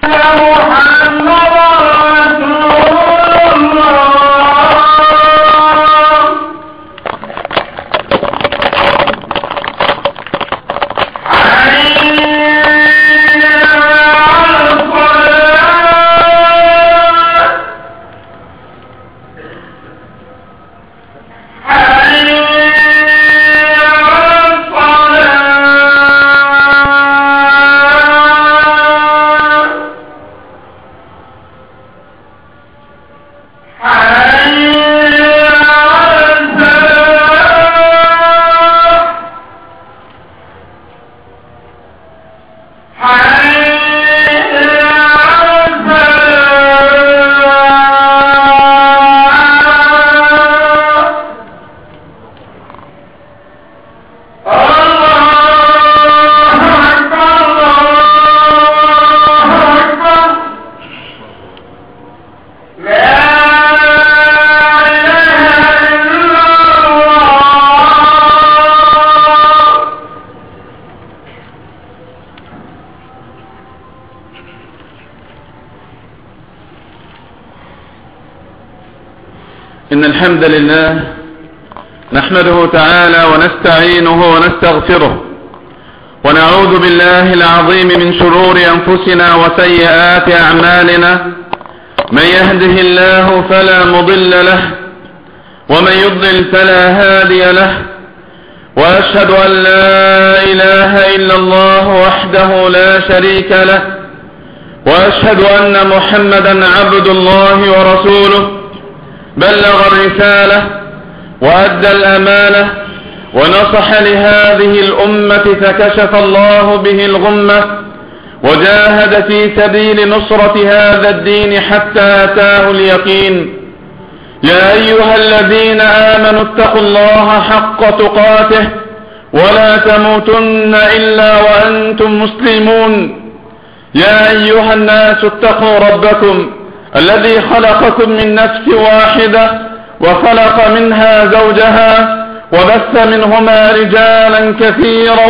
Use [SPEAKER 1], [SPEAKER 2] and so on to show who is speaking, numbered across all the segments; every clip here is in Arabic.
[SPEAKER 1] إن الحمد لله نحمده تعالى ونستعينه ونستغفره ونعوذ بالله العظيم من شرور أنفسنا وسيئات أعمالنا. من يهده الله فلا مضل له ومن يضلل فلا هادي له، وأشهد أن لا إله إلا الله وحده لا شريك له، وأشهد أن محمدا عبد الله ورسوله، بلغ الرسالة وأدى الأمانة ونصح لهذه الأمة فكشف الله به الغمة وجاهد في سبيل نصرة هذا الدين حتى أتاه اليقين. يا أيها الذين آمنوا اتقوا الله حق تقاته ولا تموتن إلا وأنتم مسلمون. يا أيها الناس اتقوا ربكم الذي خلقكم من نفس واحدة وخلق منها زوجها وبث منهما رجالا كثيرا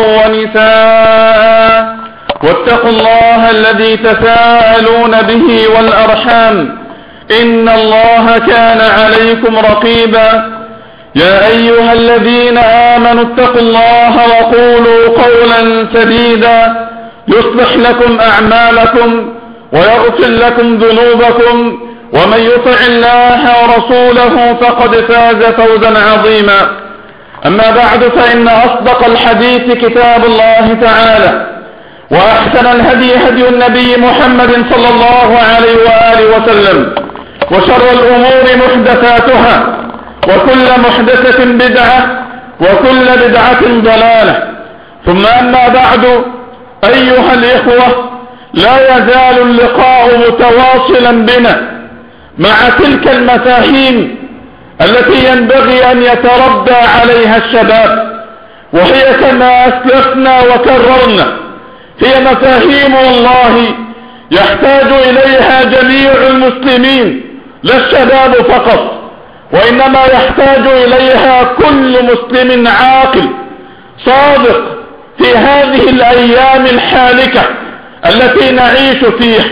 [SPEAKER 1] ونساء، واتقوا الله الذي تساءلون به والأرحام إن الله كان عليكم رقيبا. يا أيها الذين آمنوا اتقوا الله وقولوا قولا سديدا يصلح لكم أعمالكم ويغفر لكم ذنوبكم، ومن يطع الله ورسوله فقد فاز فوزا عظيما. أما بعد، فإن أصدق الحديث كتاب الله تعالى، وأحسن الهدي هدي النبي محمد صلى الله عليه وآله وسلم، وشر الأمور محدثاتها، وكل محدثة بدعة، وكل بدعة ضلالة. ثم أما بعد، أيها الإخوة، لا يزال اللقاء متواصلا بنا مع تلك المفاهيم التي ينبغي أن يتربى عليها الشباب، وهي كما أسلفنا وكررنا هي مفاهيم والله يحتاج إليها جميع المسلمين، لا الشباب فقط، وإنما يحتاج إليها كل مسلم عاقل صادق في هذه الأيام الحالكة التي نعيش فيها.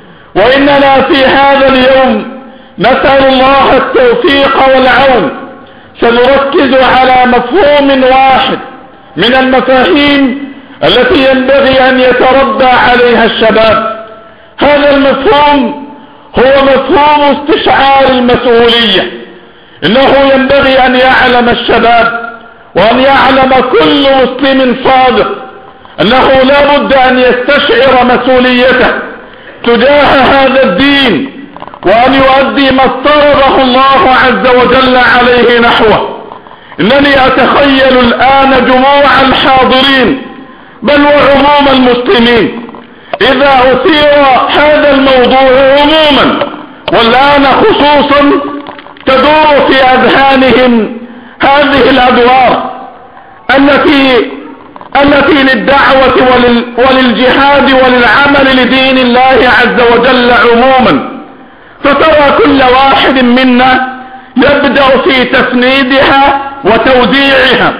[SPEAKER 1] وإننا في هذا اليوم نسأل الله التوفيق والعون. سنركز على مفهوم واحد من المفاهيم التي ينبغي أن يتربى عليها الشباب. هذا المفهوم هو مفهوم استشعار المسؤولية. إنه ينبغي أن يعلم الشباب وأن يعلم كل مسلم صادق أنه لا بد أن يستشعر مسؤوليته تجاه هذا الدين، وأن يؤدي ما افترضه الله عز وجل عليه نحوه. إنني أتخيل الآن جموع الحاضرين بل وعموم المسلمين إذا أثير هذا الموضوع عموما والآن خصوصا تدور في أذهانهم هذه الأدوار التي للدعوة وللجهاد وللعمل لدين الله عز وجل عموما. فترى كل واحد منا يبدأ في تسنيدها وتوديعها.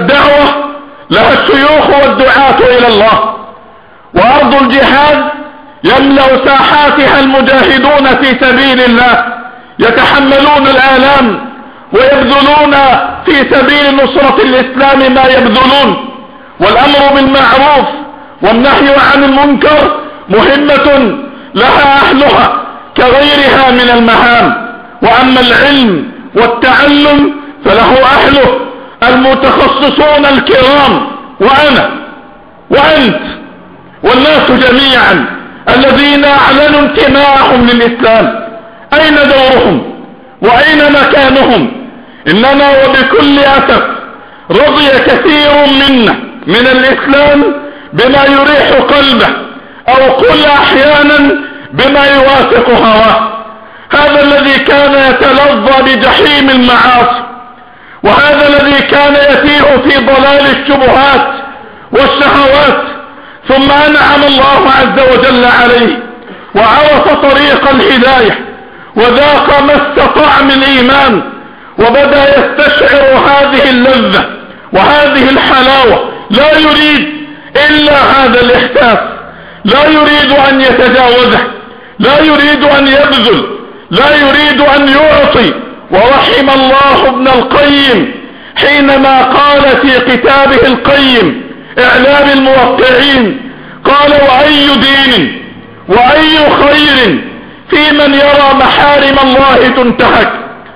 [SPEAKER 1] فالدعوة لها الشيوخ والدعاة إلى الله، وأرض الجهاد يملأ ساحاتها المجاهدون في سبيل الله يتحملون الآلام ويبذلون في سبيل نصرة الإسلام ما يبذلون، والأمر بالمعروف والنهي عن المنكر مهمة لها أهلها كغيرها من المهام. وأما العلم والتعلم فله أهله المتخصصون الكرام، وأنا وأنت والناس جميعا الذين أعلنوا انتماءهم للإسلام. أين دورهم وأين مكانهم؟ إننا وبكل أسف رضي كثير منا من الإسلام بما يريح قلبه، أو قل أحيانا بما يوافق هواه. هذا الذي كان يتلظى بجحيم المعاصي، وهذا الذي كان يتيه في ضلال الشبهات والشهوات، ثم أنعم الله عز وجل عليه وعرف طريق الهداية وذاق مس طعم الإيمان، وبدأ يستشعر هذه اللذة وهذه الحلاوة. لا يريد إلا هذا الإحساس، لا يريد أن يتجاوزه، لا يريد أن يبذل، لا يريد أن يعطي. ورحم الله ابن القيم حينما قال في كتابه القيم إعلام الموقعين، قال: وأي دين وأي خير في من يرى محارم الله تنتهك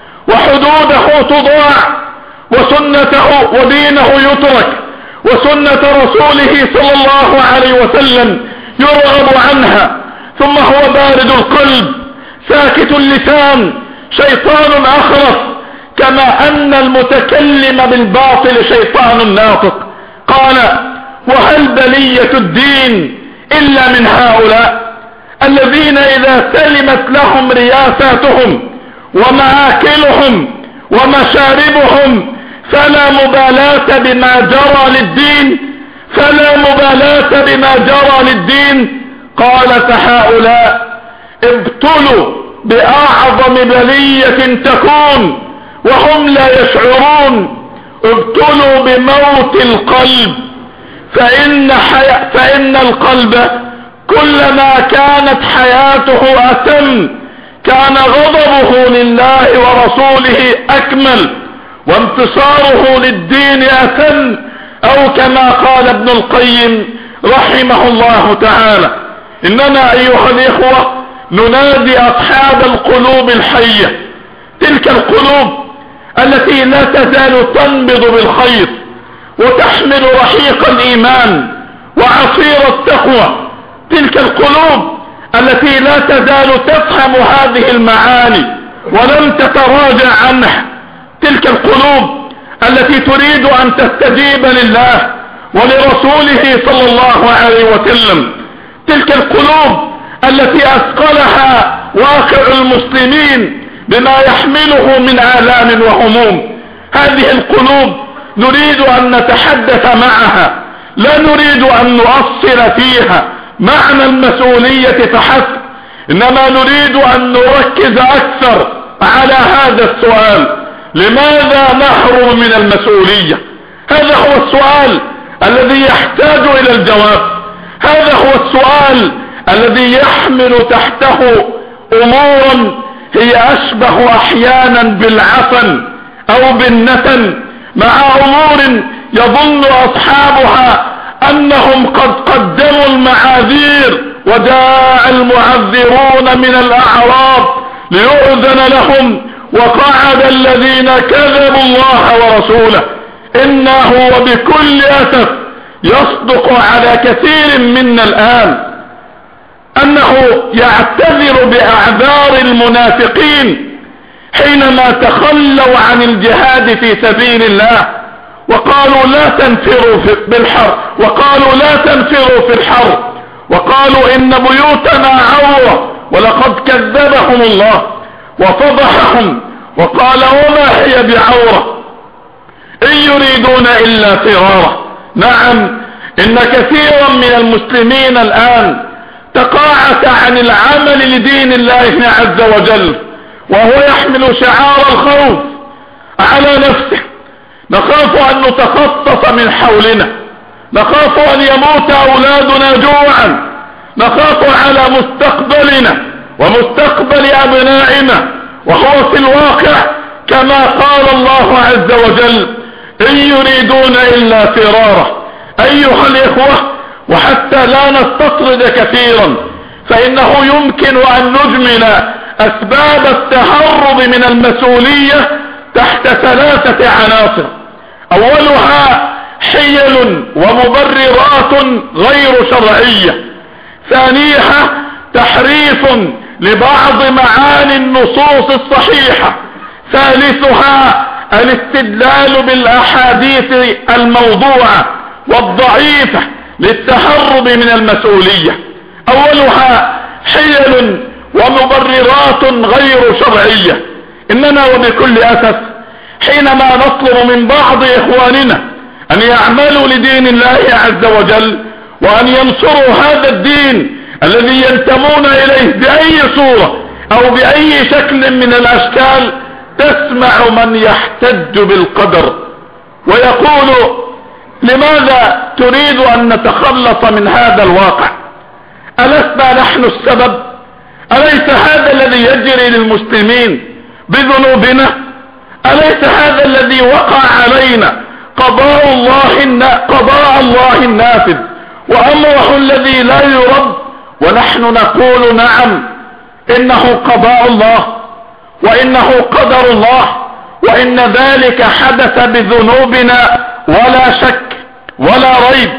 [SPEAKER 1] وحدوده تضاع وسنته ودينه يترك وسنة رسوله صلى الله عليه وسلم يرغب عنها، ثم هو بارد القلب ساكت اللسان شيطان أخرس، كما أن المتكلم بالباطل شيطان ناطق. قال: وهل بلية الدين إلا من هؤلاء الذين إذا سلمت لهم رياساتهم ومآكلهم ومشاربهم فلا مبالاة بما جرى للدين، فلا مبالاة بما جرى للدين. قال: فهؤلاء ابتلوا بأعظم بلية تكون وهم لا يشعرون، ابتلوا بموت القلب، فإن القلب كلما كانت حياته أتم كان غضبه لله ورسوله أكمل وانتصاره للدين أتم، أو كما قال ابن القيم رحمه الله تعالى. إننا أيها الإخوة ننادي أصحاب القلوب الحية، تلك القلوب التي لا تزال تنبض بالخير وتحمل رحيق الإيمان وعصير التقوى، تلك القلوب التي لا تزال تفهم هذه المعاني ولم تتراجع عنها، تلك القلوب التي تريد أن تستجيب لله ولرسوله صلى الله عليه وسلم، تلك القلوب التي أثقلها واقع المسلمين بما يحمله من آلام وهموم. هذه القلوب نريد أن نتحدث معها، لا نريد أن نؤصل فيها معنى المسؤولية فحسب، إنما نريد أن نركز أكثر على هذا السؤال: لماذا نهرب من المسؤولية؟ هذا هو السؤال الذي يحتاج إلى الجواب، هذا هو السؤال الذي يحمل تحته أمورا هي أشبه أحيانا بالعفن أو بالنتن، مع أمور يظن أصحابها أنهم قد قدموا المعاذير وجاء المعذرون من الأعراب ليؤذن لهم، وقعد الذين كذبوا الله ورسوله. إنه وبكل أسف يصدق على كثير منا الآن أنه يعتذر بأعذار المنافقين حينما تخلوا عن الجهاد في سبيل الله وقالوا لا تنفروا بالحر، وقالوا لا تنفروا في الحر، وقالوا إن بيوتنا عورة، ولقد كذبهم الله وفضحهم وقال: وما هي بعورة إن يريدون إلا فرارا. نعم، إن كثيرا من المسلمين الآن تقاعس عن العمل لدين الله عز وجل، وهو يحمل شعار الخوف على نفسه. نخاف أن نتخطف من حولنا، نخاف أن يموت أولادنا جوعا، نخاف على مستقبلنا ومستقبل أبنائنا، وهو في الواقع كما قال الله عز وجل: إن يريدون إلا فرارا. أيها الإخوة، وحتى لا نستطرد كثيرا، فإنه يمكن أن نجمل أسباب التهرب من المسؤولية تحت 3 عناصر. أولها حيل ومبررات غير شرعية. ثانيها تحريف لبعض معاني النصوص الصحيحة. ثالثها الاستدلال بالأحاديث الموضوعة والضعيفة للتهرب من المسؤولية. أولها حيل ومبررات غير شرعية. إننا وبكل أسف حينما نطلب من بعض إخواننا أن يعملوا لدين الله عز وجل وأن ينصروا هذا الدين الذي ينتمون إليه بأي صورة أو بأي شكل من الأشكال، تسمع من يحتج بالقدر ويقول: لماذا تريد أن نتخلص من هذا الواقع؟ ألسنا نحن السبب؟ أليس هذا الذي يجري للمسلمين بذنوبنا؟ أليس هذا الذي وقع علينا قضاء الله النافذ وأمره الذي لا يرد؟ ونحن نقول: نعم، إنه قضاء الله وإنه قدر الله، وإن ذلك حدث بذنوبنا ولا شك ولا ريب.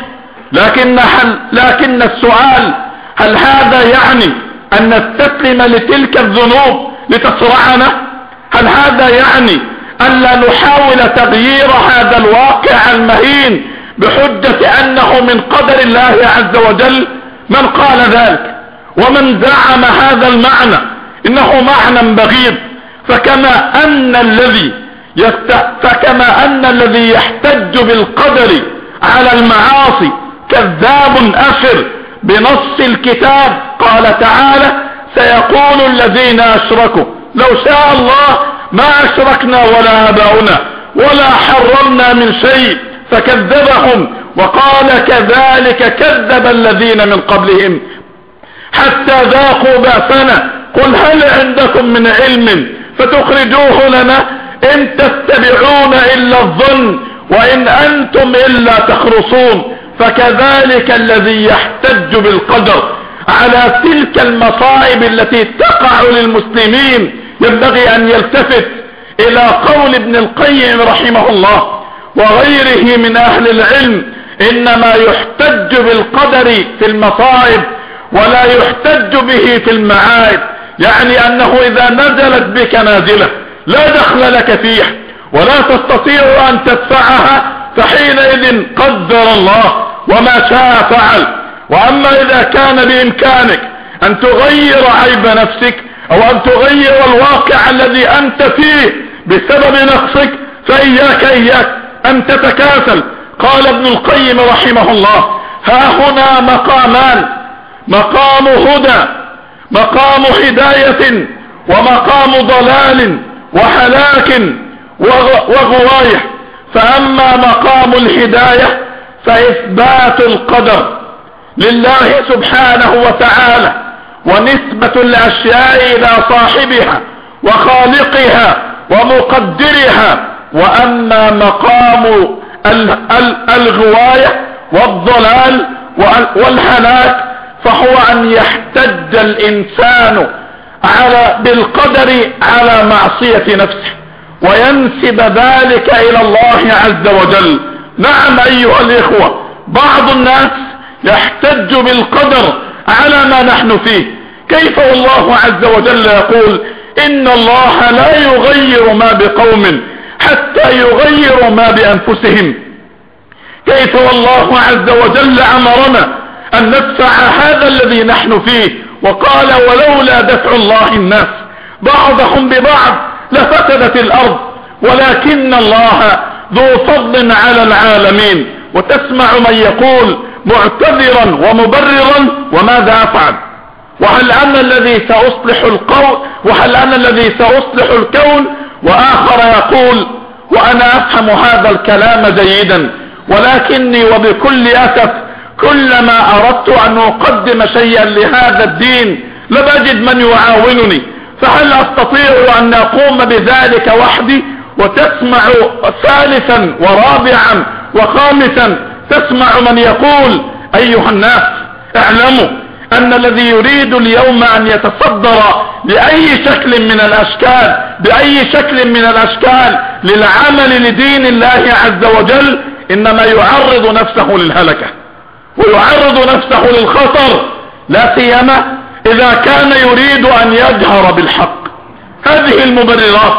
[SPEAKER 1] لكن السؤال: هل هذا يعني أن نستسلم لتلك الذنوب لتصرعنا؟ هل هذا يعني أن لا نحاول تغيير هذا الواقع المهين بحجة أنه من قدر الله عز وجل؟ من قال ذلك ومن زعم هذا المعنى إنه معنى بغيض. فكما أن الذي يحتج بالقدر على المعاصي كذاب أشر بنص الكتاب. قال تعالى: سيقول الذين أشركوا لو شاء الله ما أشركنا ولا آباؤنا ولا حرمنا من شيء، فكذبهم وقال: كذلك كذب الذين من قبلهم حتى ذاقوا بأسنا قل هل عندكم من علم فتخرجوه لنا إن تتبعون إلا الظن وإن أنتم إلا تخرصون. فكذلك الذي يحتج بالقدر على تلك المصائب التي تقع للمسلمين ينبغي أن يلتفت إلى قول ابن القيم رحمه الله وغيره من أهل العلم: إنما يحتج بالقدر في المصائب ولا يحتج به في المعائب. يعني أنه إذا نزلت بك نازلة لا دخل لك فيها ولا تستطيع أن تدفعها، فحينئذ قدر الله وما شاء فعل. وأما إذا كان بإمكانك أن تغير عيب نفسك أو أن تغير الواقع الذي أنت فيه بسبب نقصك، فإياك أن تتكاسل. قال ابن القيم رحمه الله: ها هنا مقامان: مقام هدى، مقام هداية، ومقام ضلال وهلاك وغواية. فأما مقام الهداية فإثبات القدر لله سبحانه وتعالى ونسبة الأشياء إلى صاحبها وخالقها ومقدرها. وأما مقام الغواية والضلال والهلاك فهو أن يحتج الإنسان بالقدر على معصية نفسه وينسب ذلك إلى الله عز وجل. نعم أيها الإخوة، بعض الناس يحتج بالقدر على ما نحن فيه. كيف والله عز وجل يقول: إن الله لا يغير ما بقوم حتى يغيروا ما بأنفسهم. كيف والله عز وجل أمرنا أن ندفع هذا الذي نحن فيه وقال: ولولا دفع الله الناس بعضهم ببعض لفسدت الأرض ولكن الله ذو فضل على العالمين. وتسمع من يقول معتذرا ومبررا: وماذا أفعل؟ وهل أنا الذي سأصلح الكون؟ وآخر يقول: وأنا أفهم هذا الكلام جيدا ولكني وبكل أسف كلما اردت ان اقدم شيئا لهذا الدين لبجد من يعاونني، فهل استطيع ان اقوم بذلك وحدي؟ وتسمع ثالثا ورابعا وخامسا تسمع من يقول ايها الناس اعلموا ان الذي يريد اليوم ان يتصدر باي شكل من الاشكال للعمل لدين الله عز وجل انما يعرض نفسه للهلكة ويعرض نفسه للخطر، لا سيما اذا كان يريد ان يجهر بالحق. هذه المبررات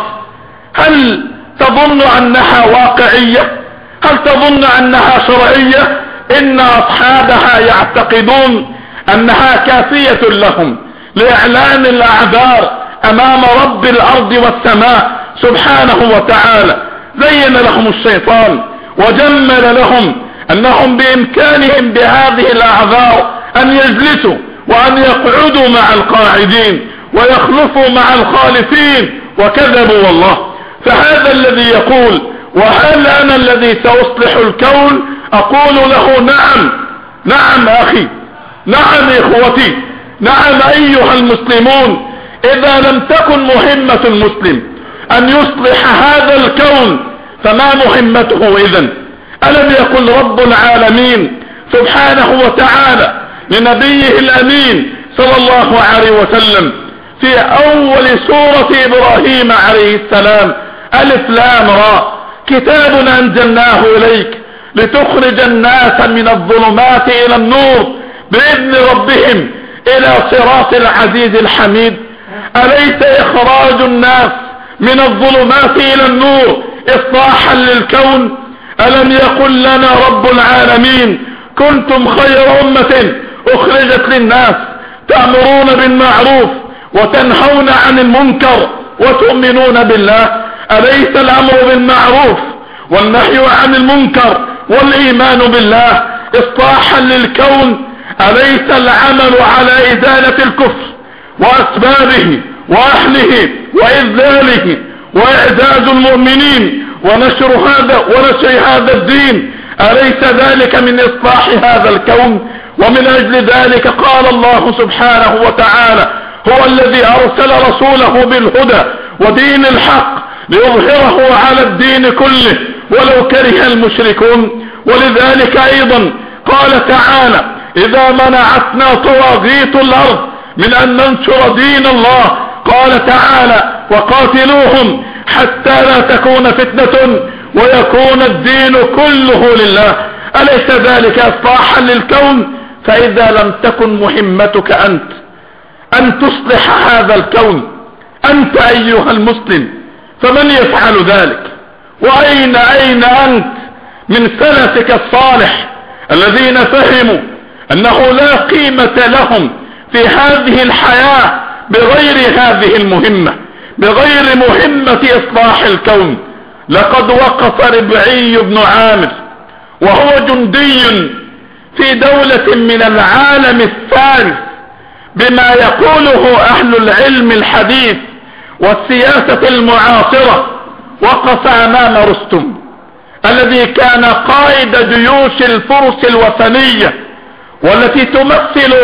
[SPEAKER 1] هل تظن انها واقعية؟ هل تظن انها شرعية؟ ان اصحابها يعتقدون انها كافية لهم لاعلان الاعذار امام رب الارض والسماء سبحانه وتعالى. زين لهم الشيطان وجمل لهم انهم بامكانهم بهذه الاعذار ان يجلسوا وان يقعدوا مع القاعدين ويخلفوا مع الخالفين، وكذبوا والله. فهذا الذي يقول وهل انا الذي ساصلح الكون؟ اقول له نعم، نعم اخي، نعم اخوتي، نعم ايها المسلمون. اذا لم تكن مهمة المسلم ان يصلح هذا الكون فما مهمته اذن؟ الم يقل رب العالمين سبحانه وتعالى لنبيه الامين صلى الله عليه وسلم في اول سورة ابراهيم عليه السلام: الف لام را كتاب انزلناه اليك لتخرج الناس من الظلمات الى النور باذن ربهم الى صراط العزيز الحميد. اليس اخراج الناس من الظلمات الى النور اصلاحا للكون؟ الم يقل لنا رب العالمين: كنتم خير امة اخرجت للناس تأمرون بالمعروف وتنهون عن المنكر وتؤمنون بالله. أليس الامر بالمعروف والنهي عن المنكر والايمان بالله اصلاحا للكون؟ أليس العمل على ازالة الكفر واسبابه واهله واذلاله واعزاز المؤمنين ونشر هذا الدين، أليس ذلك من اصلاح هذا الكون؟ ومن اجل ذلك قال الله سبحانه وتعالى: هو الذي ارسل رسوله بالهدى ودين الحق ليظهره على الدين كله ولو كره المشركون. ولذلك ايضا قال تعالى: اذا منعتنا طواغيت الارض من ان ننشر دين الله قال تعالى: وقاتلوهم حتى لا تكون فتنة ويكون الدين كله لله. أليس ذلك اصلاحا للكون؟ فاذا لم تكن مهمتك انت ان تصلح هذا الكون انت ايها المسلم، فمن يفعل ذلك؟ واين انت من سلفك الصالح الذين فهموا انه لا قيمة لهم في هذه الحياة بغير هذه المهمة، بغير مهمة اصلاح الكون؟ لقد وقف ربعي بن عامر وهو جندي في دولة من العالم الثالث بما يقوله اهل العلم الحديث والسياسة المعاصرة. وقف امام رستم الذي كان قائد جيوش الفرس الوثنية والتي تمثل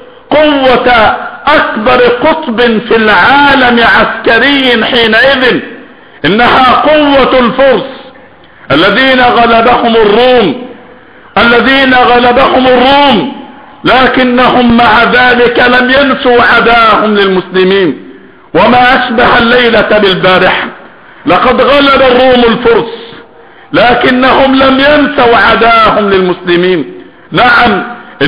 [SPEAKER 1] قوة اكبر قطب في العالم عسكري حينئذ. انها قوة الفرس الذين غلبهم الروم، لكنهم مع ذلك لم ينسوا عداهم للمسلمين. وما اشبه الليلة بالبارحة، لقد غلب الروم الفرس لكنهم لم ينسوا عداهم للمسلمين. نعم،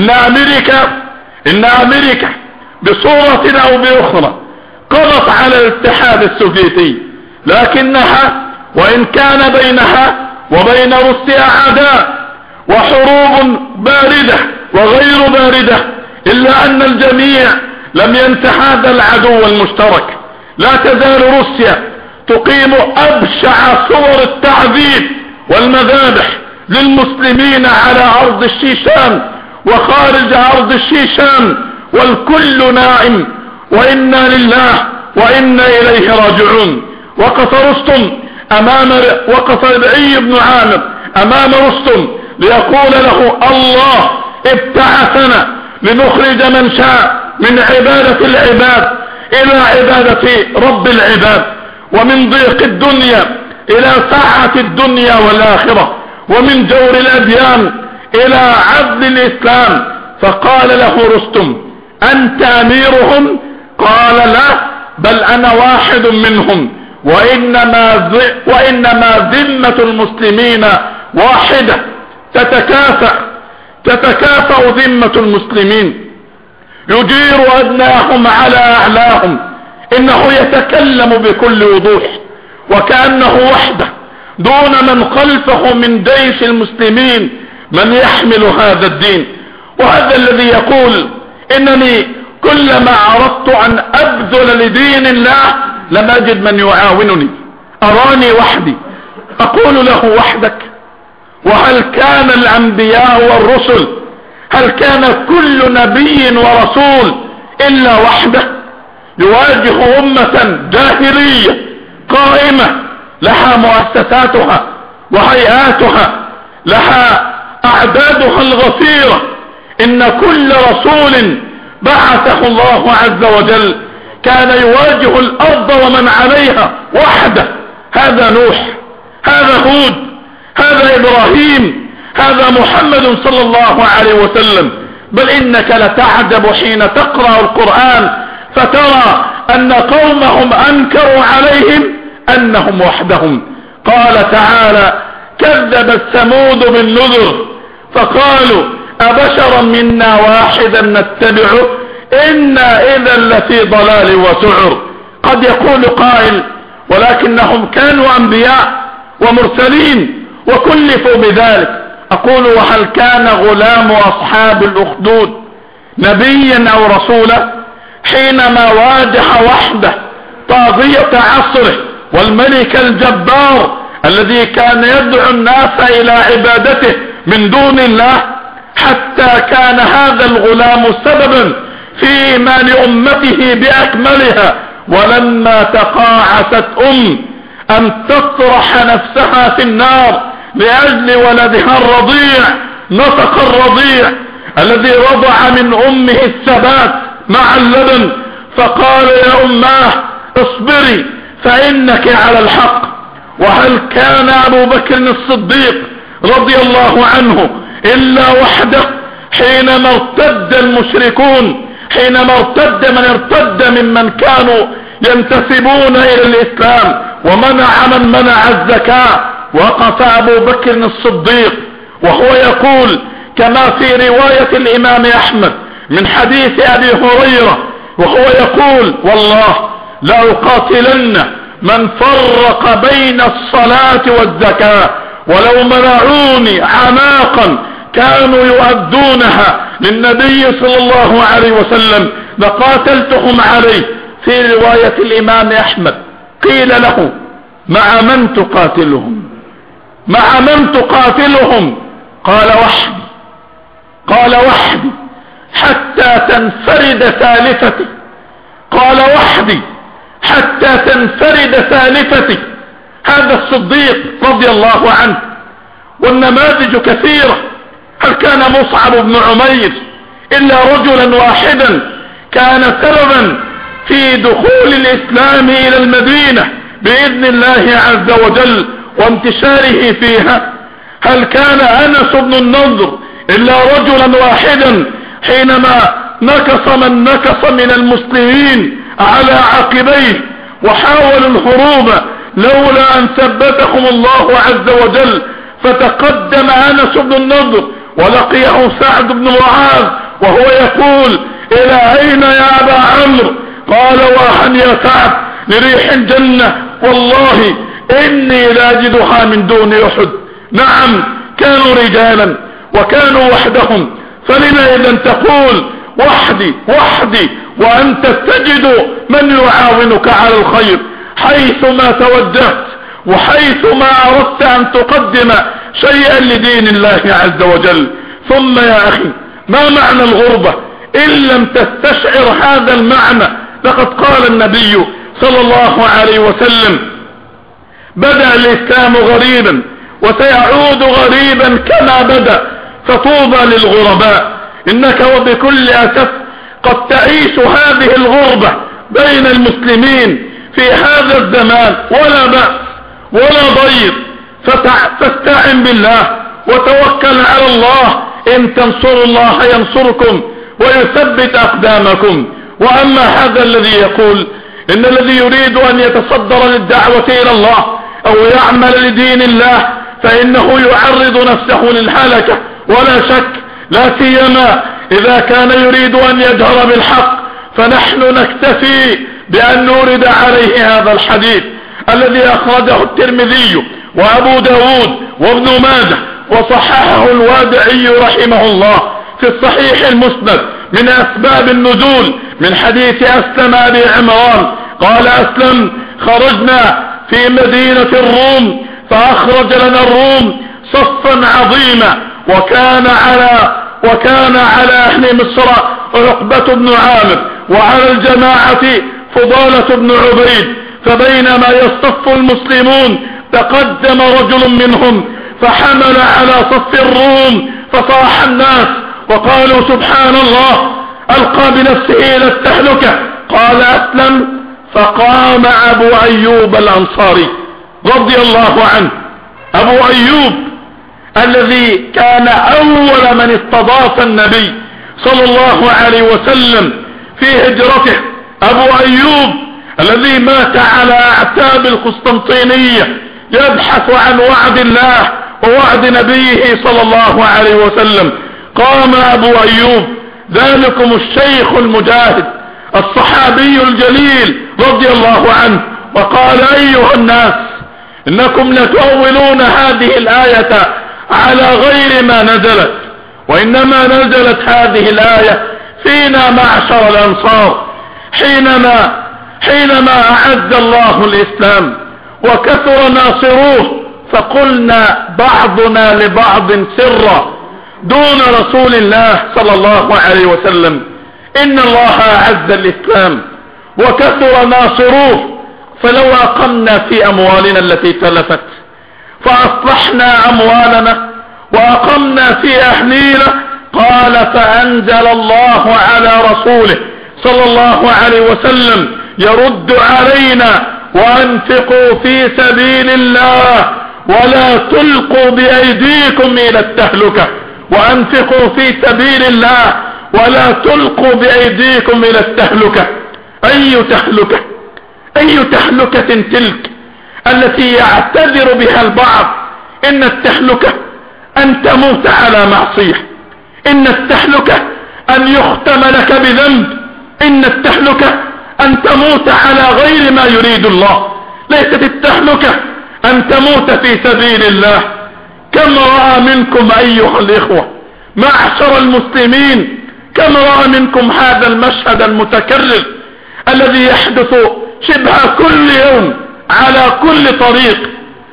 [SPEAKER 1] ان امريكا بصورة او باخرى قضت على الاتحاد السوفيتي، لكنها وان كان بينها وبين روسيا عداء وحروب باردة وغير باردة، الا ان الجميع لم ينس هذا العدو المشترك. لا تزال روسيا تقيم ابشع صور التعذيب والمذابح للمسلمين على ارض الشيشان وخارج ارض الشيشان، والكل نائم، وانا لله وانا اليه راجعون. وقف ربعي بن عامر امام رستم ليقول له: الله ابتعثنا لنخرج من شاء من عبادة العباد الى عبادة رب العباد، ومن ضيق الدنيا الى سعة الدنيا والاخرة، ومن جور الاديان الى عدل الاسلام. فقال له رستم: انت اميرهم؟ قال: لا، بل انا واحد منهم، وانما ذمة المسلمين واحدة، تتكافأ ذمة المسلمين، يجير ادناهم على اعلاهم. انه يتكلم بكل وضوح وكأنه وحده دون من خلفه من جيش المسلمين من يحمل هذا الدين. وهذا الذي يقول انني كلما اردت ان ابذل لدين الله لم اجد من يعاونني، اراني وحدي. اقول له: وحدك؟ وهل كان الانبياء والرسل، هل كان كل نبي ورسول الا وحده؟ يواجه امة جاهلية قائمة لها مؤسساتها وهيئاتها، لها اعدادها الغفيرة. ان كل رسول بعثه الله عز وجل كان يواجه الارض ومن عليها وحده. هذا نوح، هذا هود، هذا ابراهيم، هذا محمد صلى الله عليه وسلم. بل انك لتعجب حين تقرأ القرآن فترى ان قومهم انكروا عليهم انهم وحدهم. قال تعالى: كذب الثمود بالنذر فقالوا ابشرا منا واحدا نتبعه انا اذا لفي ضلال وسعر. قد يقول قائل: ولكنهم كانوا انبياء ومرسلين وكلفوا بذلك. اقول: وهل كان غلام اصحاب الاخدود نبيا او رسولا حينما واجه وحده طاغية عصره والملك الجبار الذي كان يدعو الناس الى عبادته من دون الله، حتى كان هذا الغلام سببا في ايمان امته باكملها. ولما تقاعست ان تطرح نفسها في النار لاجل ولدها الرضيع، نطق الرضيع الذي رضع من امه الثبات مع اللبن فقال: يا اماه اصبري فانك على الحق. وهل كان ابو بكر الصديق رضي الله عنه الا وحده حينما ارتد المشركون، حينما ارتد من ارتد ممن كانوا ينتسبون الى الاسلام ومنع من منع الزكاة؟ وقف ابو بكر الصديق وهو يقول كما في رواية الامام احمد من حديث ابي هريرة، وهو يقول: والله لأقاتلن من فرق بين الصلاة والزكاة، ولو منعوني عناقا كانوا يؤدونها للنبي صلى الله عليه وسلم لقاتلتهم عليه. في رواية الامام احمد قيل له: مع من تقاتلهم؟ مع من تقاتلهم؟ قال: وحدي. قال: وحدي حتى تنفرد ثالثتي. قال: وحدي حتى تنفرد ثالثتي. هذا الصديق رضي الله عنه. والنماذج كثيرة. هل كان مصعب بن عمير الا رجلا واحدا كان سببا في دخول الاسلام الى المدينة باذن الله عز وجل وانتشاره فيها؟ هل كان انس بن النضر الا رجلا واحدا حينما نكص من نكص من المسلمين على عقبيه وحاولوا الهروب لولا ان ثبتهم الله عز وجل؟ فتقدم انس بن النضر ولقيه سعد بن معاذ وهو يقول: الى اين يا ابا عمرو؟ قال: واها يا سعد لريح الجنة والله اني لاجدها من دون احد. نعم، كانوا رجالا وكانوا وحدهم. فلما اذا تقول وحدي وحدي وانت تجد من يعاونك على الخير حيثما توجهت وحيثما اردت ان تقدم شيئا لدين الله عز وجل؟ ثم يا اخي، ما معنى الغربة ان لم تستشعر هذا المعنى؟ لقد قال النبي صلى الله عليه وسلم: بدأ الاسلام غريبا وسيعود غريبا كما بدأ، فطوبى للغرباء. إنك وبكل أسف قد تعيش هذه الغربة بين المسلمين في هذا الزمان، ولا بأس ولا ضير، فاستعن بالله وتوكل على الله. إن تنصروا الله ينصركم ويثبت أقدامكم. وأما هذا الذي يقول إن الذي يريد أن يتصدر للدعوة إلى الله أو يعمل لدين الله فإنه يعرض نفسه للهلكة، ولا شك، لا سيما إذا كان يريد أن يجهر بالحق، فنحن نكتفي بأن نورد عليه هذا الحديث الذي أخرجه الترمذي وأبو داود وابن ماجه وصححه الوادعي رحمه الله في الصحيح المسند من أسباب النزول من حديث أسلم أبي عمران قال: أسلم خرجنا في مدينة الروم فأخرج لنا الروم صفا عظيما، وكان على أهل مصر عقبة بن عامر، وعلى الجماعة فضالة بن عبيد، فبينما يصطف المسلمون تقدم رجل منهم فحمل على صف الروم فصاح الناس وقالوا: سبحان الله، ألقى بنفسه إلى التهلكة. قال: أسلم. فقام أبو أيوب الأنصاري رضي الله عنه، أبو أيوب الذي كان أول من استضاف النبي صلى الله عليه وسلم في هجرته، أبو أيوب الذي مات على أعتاب القسطنطينية يبحث عن وعد الله ووعد نبيه صلى الله عليه وسلم. قام أبو أيوب ذلكم الشيخ المجاهد الصحابي الجليل رضي الله عنه وقال: أيها الناس، إنكم لتؤولون هذه الآية على غير ما نزلت، وإنما نزلت هذه الآية فينا معشر الأنصار حينما أعز الله الإسلام وكثر ناصروه، فقلنا بعضنا لبعض سرا دون رسول الله صلى الله عليه وسلم: إن الله أعز الإسلام وكثر ناصروه، فلو أقمنا في أموالنا التي تلفت فأصلحنا أموالنا وأقمنا في أهلينا. قال: فأنزل الله على رسوله صلى الله عليه وسلم يرد علينا: وأنفقوا في سبيل الله ولا تلقوا بأيديكم إلى التهلكة. وأنفقوا في سبيل الله ولا تلقوا بأيديكم إلى التهلكة. أي تهلكة تلك التي يعتذر بها البعض؟ إن التهلكة أن تموت على معصية، إن التهلكة أن يختم لك بذنب، إن التهلكة أن تموت على غير ما يريد الله. ليست التهلكة أن تموت في سبيل الله. كم رأى منكم أيها الإخوة معشر المسلمين، كم رأى منكم هذا المشهد المتكرر الذي يحدث شبه كل يوم على كل طريق،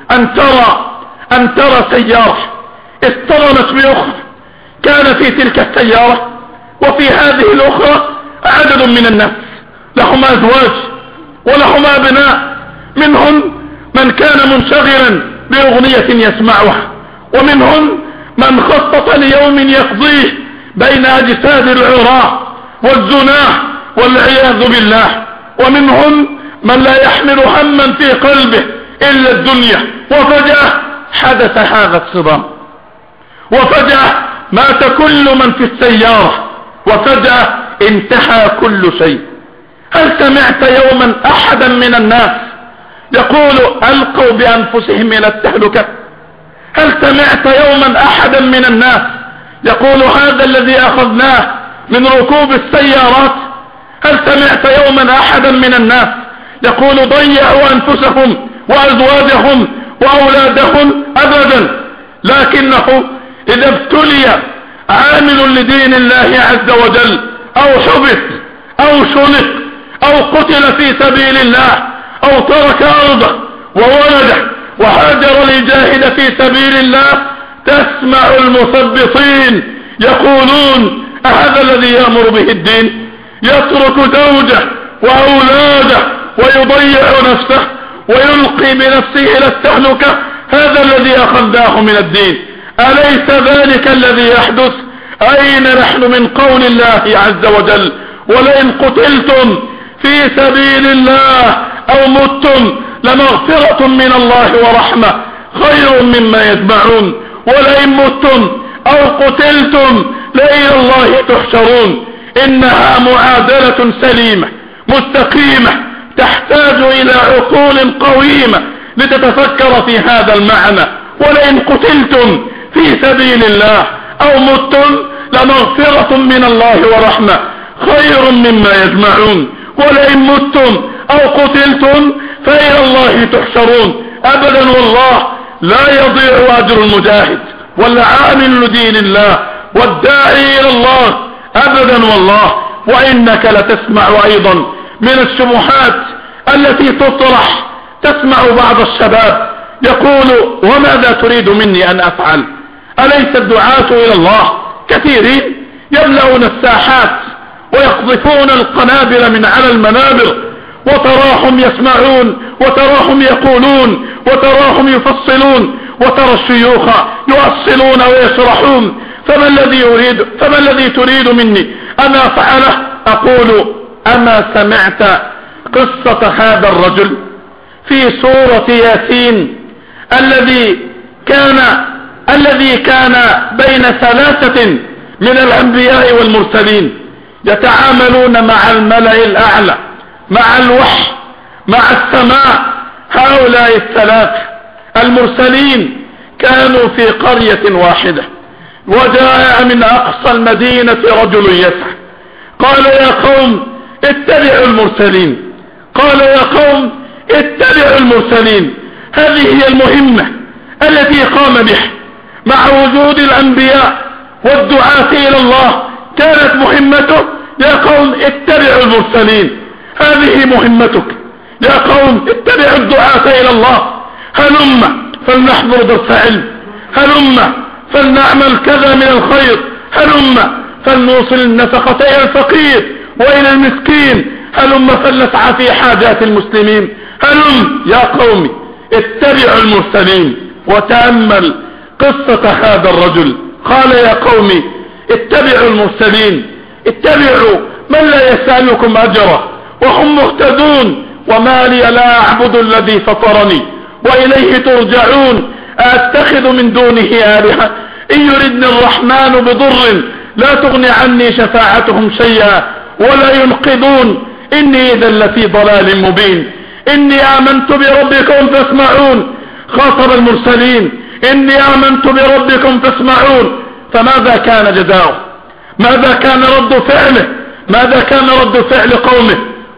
[SPEAKER 1] أن ترى سيارة اصطدمت بأخرى، كان في تلك السيارة وفي هذه الأخرى عدد من الناس لهم أزواج ولهم أبناء، منهم من كان منشغلا بأغنية يسمعها، ومنهم من خطط ليوم يقضيه بين أجساد العراة والزناه والعياذ بالله، ومنهم من لا يحمل هما في قلبه إلا الدنيا. وفجأة حدث هذا الصدام، وفجأة مات كل من في السيارة، وفجأة انتهى كل شيء. هل سمعت يوما أحدا من الناس يقول: ألقوا بأنفسهم إلى التهلكة؟ هل سمعت يوما أحدا من الناس يقول: هذا الذي أخذناه من ركوب السيارات؟ هل سمعت يوما أحدا من الناس يقول: ضيعوا أنفسهم وأزواجهم وأولادهم؟ أبدا. لكنه إذا ابتلي عامل لدين الله عز وجل أو حبس أو شنق أو قتل في سبيل الله أو ترك أرضه وولده وهاجر ليجاهد في سبيل الله، تسمع المثبطين يقولون: أهذا الذي يأمر به الدين؟ يترك زوجه وأولاده ويضيع نفسه ويلقي بنفسه إلى التهلكة؟ هذا الذي أخذناه من الدين. أليس ذلك الذي يحدث؟ أين نحن من قول الله عز وجل ولئن قتلتم في سبيل الله أو متم لمغفرة من الله ورحمة خير مما يجمعون، ولئن متم أو قتلتم لإلى الله تحشرون. إنها معادلة سليمة مستقيمة تحتاج إلى عقول قويمة لتتفكر في هذا المعنى. ولئن قتلتم في سبيل الله أو متم لمغفرة من الله ورحمة خير مما يجمعون، ولئن متم أو قتلتم فإلى الله تحشرون. أبدا والله لا يضيع أجر المجاهد والعامل لدين الله والداعي إلى الله أبدا والله. وإنك لتسمع أيضا من الشبهات التي تطرح. تسمع بعض الشباب يقول وماذا تريد مني أن أفعل؟ أليس الدعاة إلى الله كثيرين يملؤون الساحات ويقذفون القنابل من على المنابر، وتراهم يسمعون وتراهم يقولون وتراهم يفصلون، وترى الشيوخ يؤصلون ويشرحون. فما الذي تريد مني أن أفعله؟ أقول أما سمعت قصة هذا الرجل في سورة ياسين الذي كان بين ثلاثة من الأنبياء والمرسلين يتعاملون مع الملأ الأعلى، مع الوحي، مع السماء. هؤلاء الثلاثة المرسلين كانوا في قرية واحدة، وجاء من أقصى المدينة رجل يسعى قال يا قوم اتبعوا المرسلين. قال يا قوم اتبعوا المرسلين. هذه هي المهمة التي قام بها مع وجود الأنبياء والدعاة إلى الله. كانت مهمته يا قوم اتبعوا المرسلين. هذه مهمتك يا قوم اتبعوا الدعاة إلى الله. هلم فلنحضر درس علم، هلم فلنعمل كذا من الخير، هلم فلنوصل النفقة إلى الفقير وإلى المسكين، هلم فلنسعى في حاجات المسلمين. هلم يا قوم اتبعوا المرسلين. وتأمل قصة هذا الرجل. قال يا قوم اتبعوا المرسلين، اتبعوا من لا يسألكم أجره وهم مهتدون. وما لي لا أعبد الذي فطرني وإليه ترجعون. أتخذ من دونه آلهة إن يردني الرحمن بضر لا تغني عني شفاعتهم شيئا ولا ينقذون. إني إذا لفي ضلال مبين. إني آمنت بربكم فاسمعون. خاطب المرسلين إني آمنت بربكم فاسمعون. فماذا كان جزاؤه؟ ماذا كان رد فعله؟ ماذا كان رد فعل قومه؟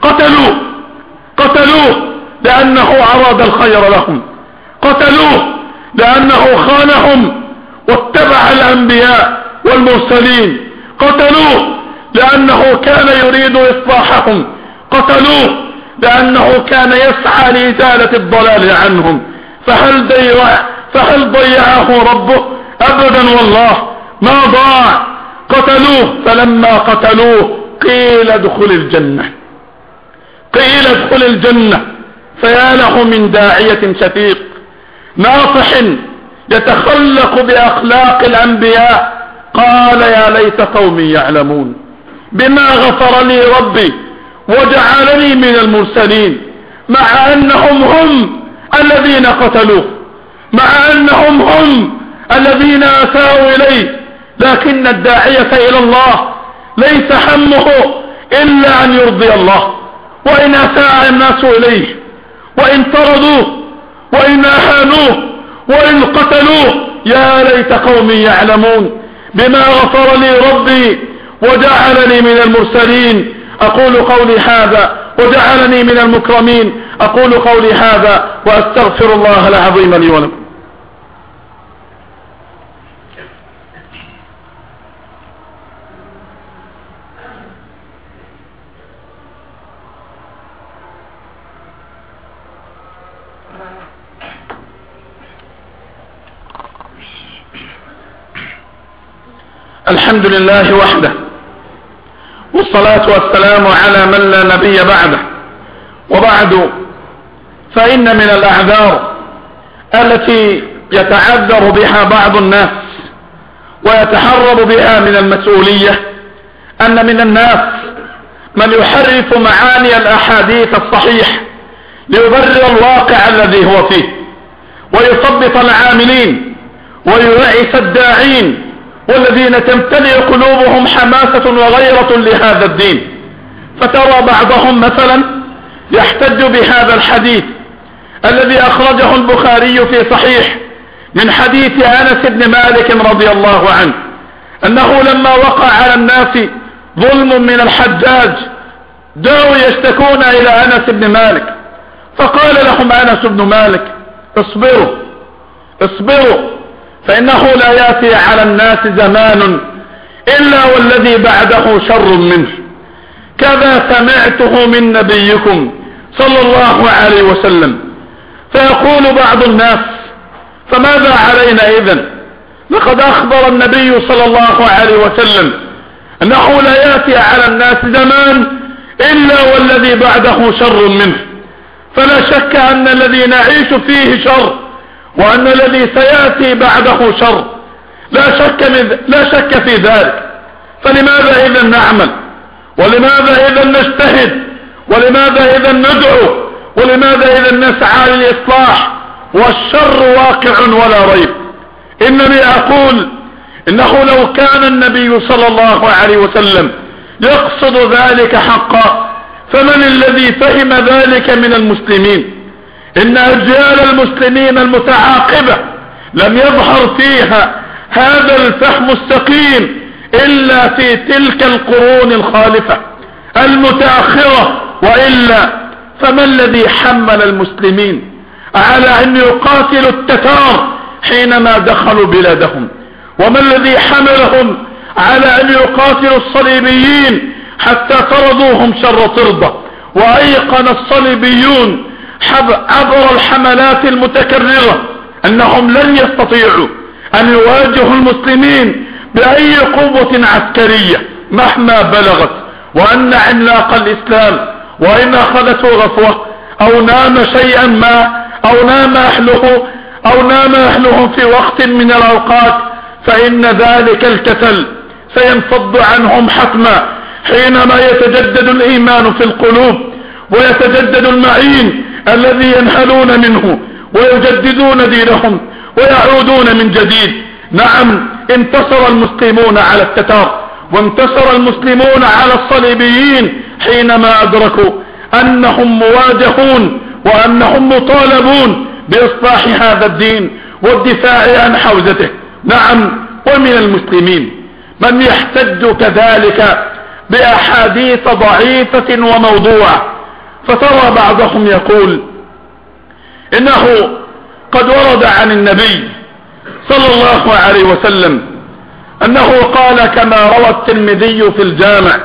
[SPEAKER 1] قتلوه لأنه أراد الخير لهم، قتلوه لأنه خانهم واتبع الأنبياء والمرسلين، قتلوه لأنه كان يريد إصلاحهم، قتلوه لأنه كان يسعى لإزالة الضلال عنهم. فهل ضيعه ربه؟ أبدا والله ما ضاع. قتلوه. فلما قتلوه قيل ادخل الجنة، قيل ادخل الجنة. فيا له من داعية شفيق ناصح يتخلق بأخلاق الأنبياء قال يا ليت قومي يعلمون بما غفر لي ربي وجعلني من المرسلين. مع أنهم هم الذين قتلوه، مع أنهم هم الذين أساءوا إليه، لكن الداعية إلى الله ليس همه إلا أن يرضي الله. وإن أساء الناس إليه، وإن طردوه، وإن أهانوه، وإن قتلوه، يا ليت قومي يعلمون بما غفر لي ربي وجعلني من المرسلين. أقول قولي هذا وجعلني من المكرمين. أقول قولي هذا وأستغفر الله العظيم لي ولكم. الحمد لله وحده، والصلاة والسلام على من لا نبي بعده. وبعد، فإن من الأعذار التي يتعذر بها بعض الناس ويتهرب بها من المسؤولية أن من الناس من يحرف معاني الأحاديث الصحيح ليبرر الواقع الذي هو فيه، ويثبط العاملين ويوعس الداعين والذين تمتلئ قلوبهم حماسة وغيرة لهذا الدين. فترى بعضهم مثلا يحتج بهذا الحديث الذي أخرجه البخاري في صحيح من حديث أنس بن مالك رضي الله عنه أنه لما وقع على الناس ظلم من الحجاج جاءوا يشتكون إلى أنس بن مالك، فقال لهم أنس بن مالك: اصبروا اصبروا، فإنه لا يأتي على الناس زمان إلا والذي بعده شر منه، كذا سمعته من نبيكم صلى الله عليه وسلم. فيقول بعض الناس: فماذا علينا إذن؟ لقد أخبر النبي صلى الله عليه وسلم أنه لا يأتي على الناس زمان إلا والذي بعده شر منه، فلا شك أن الذي نعيش فيه شر، وأن الذي سيأتي بعده شر، لا شك في ذلك. فلماذا إذن نعمل؟ ولماذا إذن نجتهد؟ ولماذا إذن ندعو؟ ولماذا إذن نسعى للإصلاح والشر واقع ولا ريب؟ إنني أقول إنه لو كان النبي صلى الله عليه وسلم يقصد ذلك حقا فمن الذي فهم ذلك من المسلمين؟ إن أجيال المسلمين المتعاقبة لم يظهر فيها هذا الفهم السقيم إلا في تلك القرون الخالفة المتأخرة، وإلا فما الذي حمل المسلمين على أن يقاتلوا التتار حينما دخلوا بلادهم؟ وما الذي حملهم على أن يقاتلوا الصليبيين حتى طردوهم شر طردة؟ وأيقن الصليبيون عبر الحملات المتكررة أنهم لن يستطيعوا أن يواجهوا المسلمين بأي قوة عسكرية مهما بلغت، وأن عملاق الإسلام وإن أخذته غفوة أو نام شيئا ما أو نام أهله في وقت من الأوقات فإن ذلك الكسل سينفض عنهم حتما حينما يتجدد الإيمان في القلوب ويتجدد المعين الذي ينهلون منه ويجددون دينهم ويعودون من جديد. نعم، انتصر المسلمون على التتار وانتصر المسلمون على الصليبيين حينما أدركوا أنهم مواجهون وأنهم مطالبون بإصلاح هذا الدين والدفاع عن حوزته. نعم، ومن المسلمين من يحتج كذلك بأحاديث ضعيفة وموضوعة، فترى بعضهم يقول إنه قد ورد عن النبي صلى الله عليه وسلم أنه قال كما روى الترمذي في الجامع: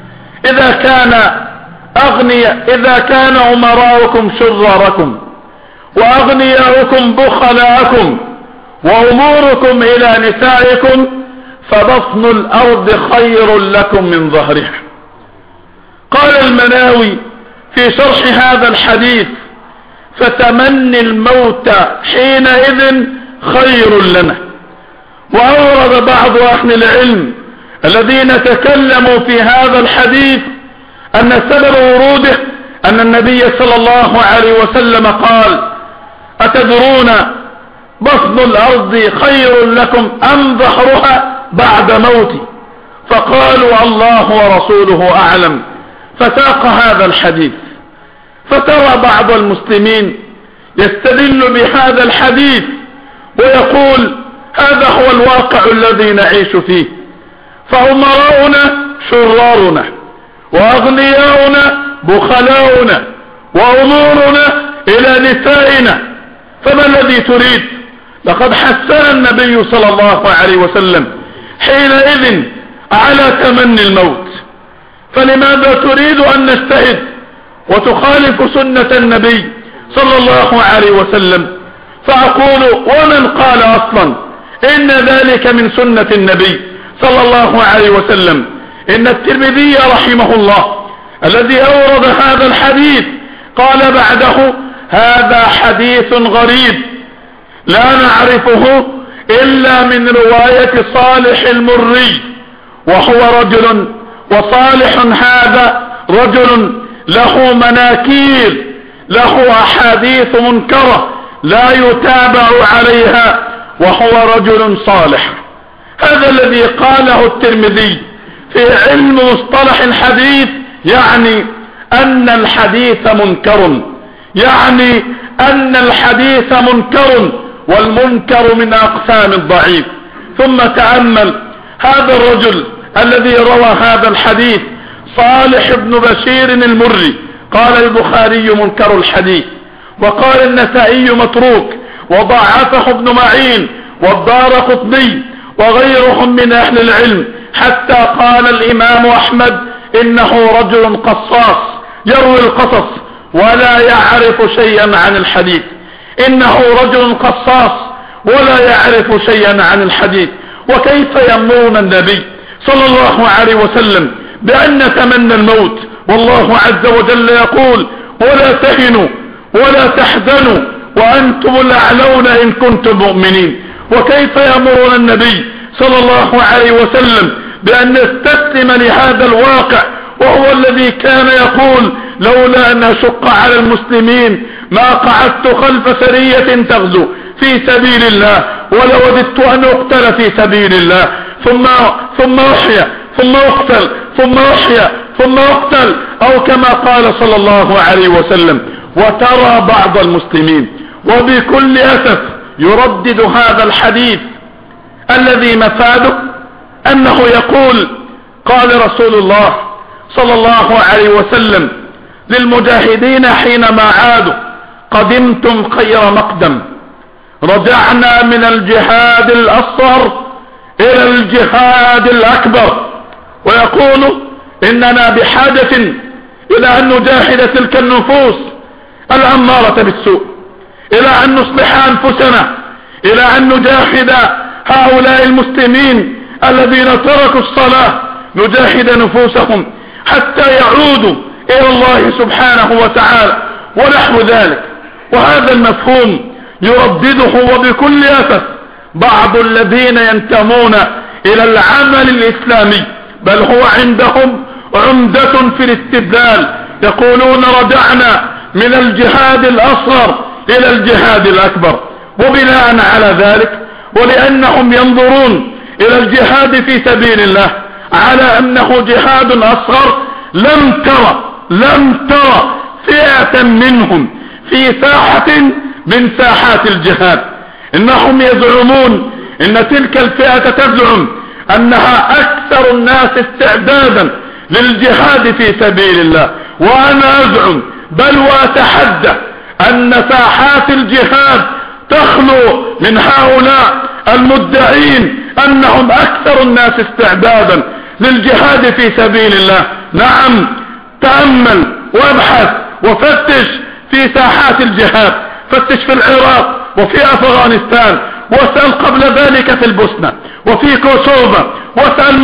[SPEAKER 1] إذا كان أمراؤكم شراركم وأغنياؤكم بخلاءكم وأموركم إلى نسائكم فبطن الأرض خير لكم من ظهرها. قال المناوي في شرح هذا الحديث: فتمني الموت حينئذ خير لنا. وأورد بعض أهل العلم الذين تكلموا في هذا الحديث أن سبب وروده أن النبي صلى الله عليه وسلم قال: أتدرون بطن الأرض خير لكم أم ظهرها بعد موتي؟ فقالوا: الله ورسوله أعلم. فساق هذا الحديث. فترى بعض المسلمين يستدل بهذا الحديث ويقول: هذا هو الواقع الذي نعيش فيه، فأمراؤنا شرارنا وأغنياؤنا بخلاؤنا وأمورنا إلى نسائنا، فما الذي تريد؟ لقد حثنا النبي صلى الله عليه وسلم حينئذ على تمني الموت، فلماذا تريد أن نجتهد وتخالف سنة النبي صلى الله عليه وسلم؟ فأقول: ومن قال أصلا إن ذلك من سنة النبي صلى الله عليه وسلم؟ إن الترمذي رحمه الله الذي أورد هذا الحديث قال بعده: هذا حديث غريب لا نعرفه إلا من رواية صالح المري، وهو رجل، وصالح هذا رجل له مناكير، له أحاديث منكرة لا يتابع عليها، وهو رجل صالح. هذا الذي قاله الترمذي في علم مصطلح الحديث، يعني أن الحديث منكر، يعني أن الحديث منكر، والمنكر من أقسام الضعيف. ثم تأمل هذا الرجل الذي روى هذا الحديث صالح بن بشير المري، قال البخاري منكر الحديث، وقال النسائي متروك، وضعفه ابن معين والدارقطني وغيرهم من أهل العلم، حتى قال الإمام أحمد إنه رجل قصاص يروي القصص ولا يعرف شيئا عن الحديث، إنه رجل قصاص ولا يعرف شيئا عن الحديث. وكيف يأمرنا النبي صلى الله عليه وسلم بأن نتمنى الموت والله عز وجل يقول ولا تهنوا ولا تحزنوا وأنتم الأعلون إن كنتم مؤمنين؟ وكيف يأمرنا النبي صلى الله عليه وسلم بأن نستسلم لهذا الواقع، وهو الذي كان يقول لولا أن أشق على المسلمين ما قعدت خلف سرية تغزو في سبيل الله ولوددت أن أقتل في سبيل الله ثم أحيا ثم أقتل ثم أحيا ثم أقتل، أو كما قال صلى الله عليه وسلم. وترى بعض المسلمين وبكل أسف يردد هذا الحديث الذي مفاده أنه يقول قال رسول الله صلى الله عليه وسلم للمجاهدين حينما عادوا قدمتم خير مقدم، رجعنا من الجهاد الأصغر إلى الجهاد الأكبر، ويقول إننا بحاجة إلى أن نجاهد تلك النفوس الأمارة بالسوء، إلى أن نصلح أنفسنا، إلى أن نجاهد هؤلاء المسلمين الذين تركوا الصلاة، نجاهد نفوسهم حتى يعودوا إلى الله سبحانه وتعالى ونحو ذلك. وهذا المفهوم يردده وبكل أسف بعض الذين ينتمون إلى العمل الإسلامي، بل هو عندهم عمدة في الاستدلال، يقولون رجعنا من الجهاد الأصغر إلى الجهاد الأكبر. وبناء على ذلك ولأنهم ينظرون إلى الجهاد في سبيل الله على أنه جهاد أصغر، لم ترى فئة منهم في ساحة من ساحات الجهاد. إنهم يزعمون إن تلك الفئة تزعم أنها أكثر الناس استعدادا للجهاد في سبيل الله، وأنا أزعم بل وأتحدى أن ساحات الجهاد تخلو من هؤلاء المدعين أنهم أكثر الناس استعدادا للجهاد في سبيل الله. نعم، تأمل وابحث وفتش في ساحات الجهاد، فتش في العراق وفي أفغانستان، واسأل قبل ذلك في البوسنة وفي كوسوفا، واسأل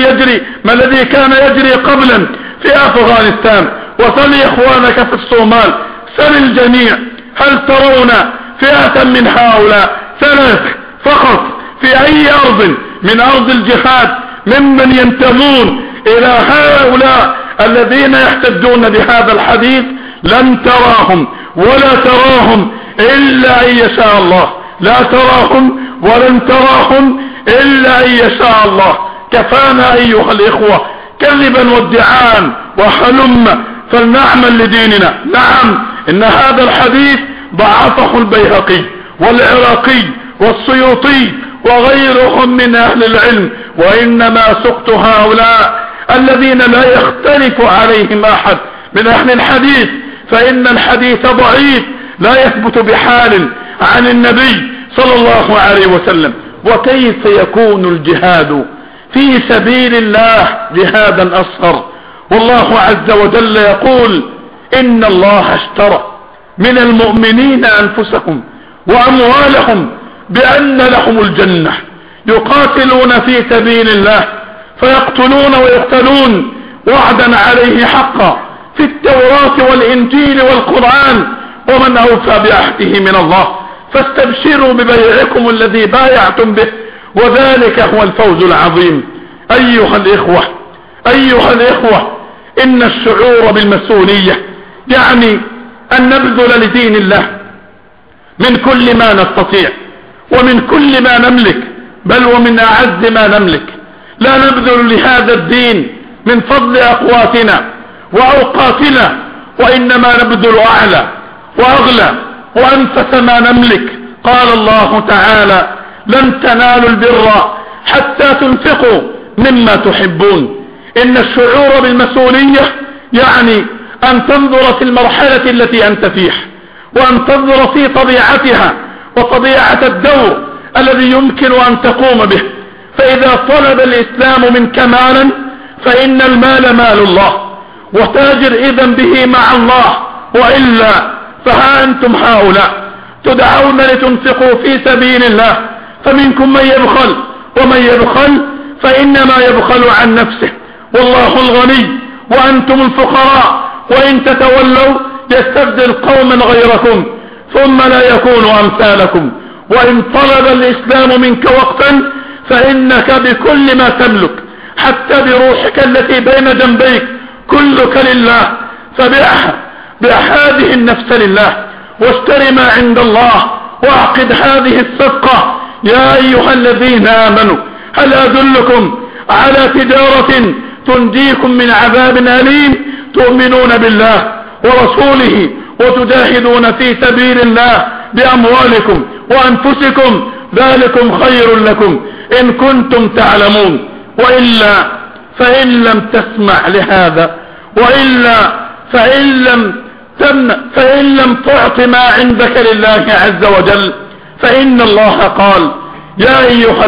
[SPEAKER 1] ما الذي كان يجري قبلا في أفغانستان، وسل إخوانك في الصومال، سل الجميع هل ترون فئة من هؤلاء ثلاث فقط في أي أرض من أرض الجهاد ممن ينتمون إلى هؤلاء الذين يحتجون بهذا الحديث؟ لن تراهم ولا تراهم إلا أن يشاء الله، لا تراهم ولن تراهم إلا أن يشاء الله. كفانا أيها الإخوة كذبا وادعاء، وهلم فلنعمل لديننا. نعم، إن هذا الحديث ضعفه البيهقي والعراقي والسيوطي وغيرهم من أهل العلم، وإنما سقط هؤلاء الذين لا يختلف عليهم أحد من أهل الحديث، فإن الحديث ضعيف لا يثبت بحال عن النبي صلى الله عليه وسلم. وكيف يكون الجهاد في سبيل الله جهادا أصغر؟ والله عز وجل يقول إن الله اشترى من المؤمنين أنفسهم وأموالهم بأن لهم الجنة، يقاتلون في سبيل الله فيقتلون ويقتلون وعدا عليه حقا في التوراة والإنجيل والقرآن، ومن أوفى بعهده من الله فاستبشروا ببيعكم الذي بايعتم به وذلك هو الفوز العظيم. أيها الإخوة إن الشعور بالمسؤولية يعني أن نبذل لدين الله من كل ما نستطيع ومن كل ما نملك، بل ومن أعز ما نملك. لا نبذل لهذا الدين من فضل أقواتنا وأوقاتنا، وإنما نبذل أعلى وأغلى وأنفس ما نملك. قال الله تعالى: لن تنالوا البر حتى تنفقوا مما تحبون. إن الشعور بالمسؤولية يعني أن تنظر في المرحلة التي أنت فيها، وأن تنظر في طبيعتها وطبيعة الدور الذي يمكن أن تقوم به. فإذا طلب الإسلام منك مالا فإن المال مال الله، وتاجر إذن به مع الله، وإلا فها أنتم هؤلاء تدعون لتنفقوا في سبيل الله، فمنكم من يبخل، ومن يبخل فإنما يبخل عن نفسه، والله الغني وأنتم الفقراء، وإن تتولوا يستبدل قوما غيركم ثم لا يكونوا أمثالكم. وإن طلب الإسلام منك وقتا فإنك بكل ما تملك حتى بروحك التي بين جنبيك كلك لله، فبيعها، بيع هذه النفس لله، واشتر ما عند الله، واعقد هذه الصفقة. يا أيها الذين آمنوا هل أدلكم على تجارة تنجيكم من عذاب أليم تؤمنون بالله ورسوله وتجاهدون في سبيل الله بأموالكم وأنفسكم، ذلكم خير لكم إن كنتم تعلمون. وإلا فإن لم تسمع لهذا، وإلا فإن لم تعط ما عندك لله عز وجل، فإن الله قال: يا أيها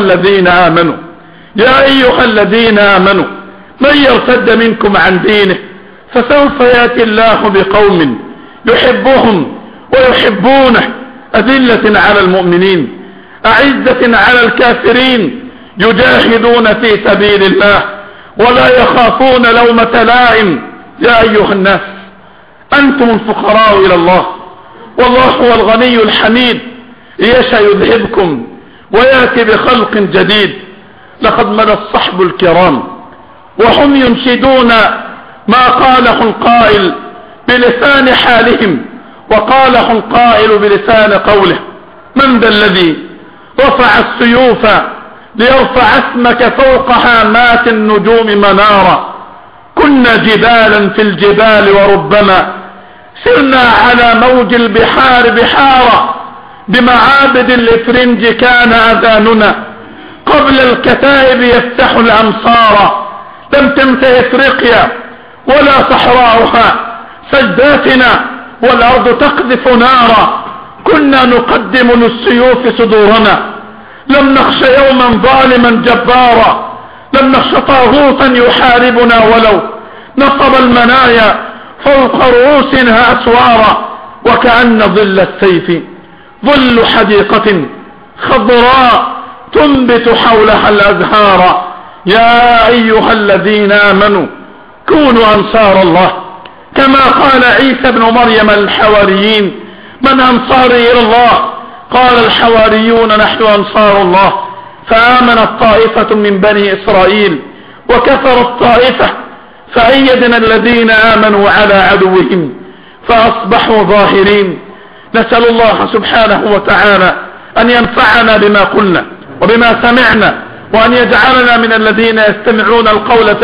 [SPEAKER 1] الذين آمنوا من يرتد منكم عن دينه فسوف يأتي الله بقوم يحبهم ويحبونه أذلة على المؤمنين أعزة على الكافرين يجاهدون في سبيل الله ولا يخافون لومة لائم. يا أيها الناس أنتم الفقراء إلى الله، والله هو الغني الحميد، يشاء يذهبكم ويأتي بخلق جديد. لقد مضى الصحب الكرام وهم ينشدون ما قاله القائل بلسان حالهم، وقاله القائل بلسان قوله: من ذا الذي رفع السيوف ليرفع اسمك فوق هامات النجوم منارا؟ كنا جبالا في الجبال وربما سرنا على موج البحار بحارا، بمعابد الإفرنج كان أذاننا قبل الكتائب يفتح الأمصار. لم تنته إفريقيا ولا صحراؤها سجداتنا والأرض تقذف نارا، كنا نقدم للسيوف صدورنا، لم نخش يوما ظالما جبارا، لم نخش طاغوتا يحاربنا ولو نصب المنايا فوق رؤوسنا أسوارا. وكأن ظل السيف ظل حديقة خضراء تنبت حولها الأزهار. يا أيها الذين آمنوا كونوا أنصار الله، كما قال عيسى بن مريم للحواريين: من أنصاري إلى الله؟ قال الحواريون: نحن أنصار الله. فآمنت طائفة من بني إسرائيل وكفرت طائفة، فأيدنا الذين آمنوا على عدوهم فأصبحوا ظاهرين. نسأل الله سبحانه وتعالى أن ينفعنا بما قلنا وبما سمعنا، وأن يجعلنا من الذين يستمعون القول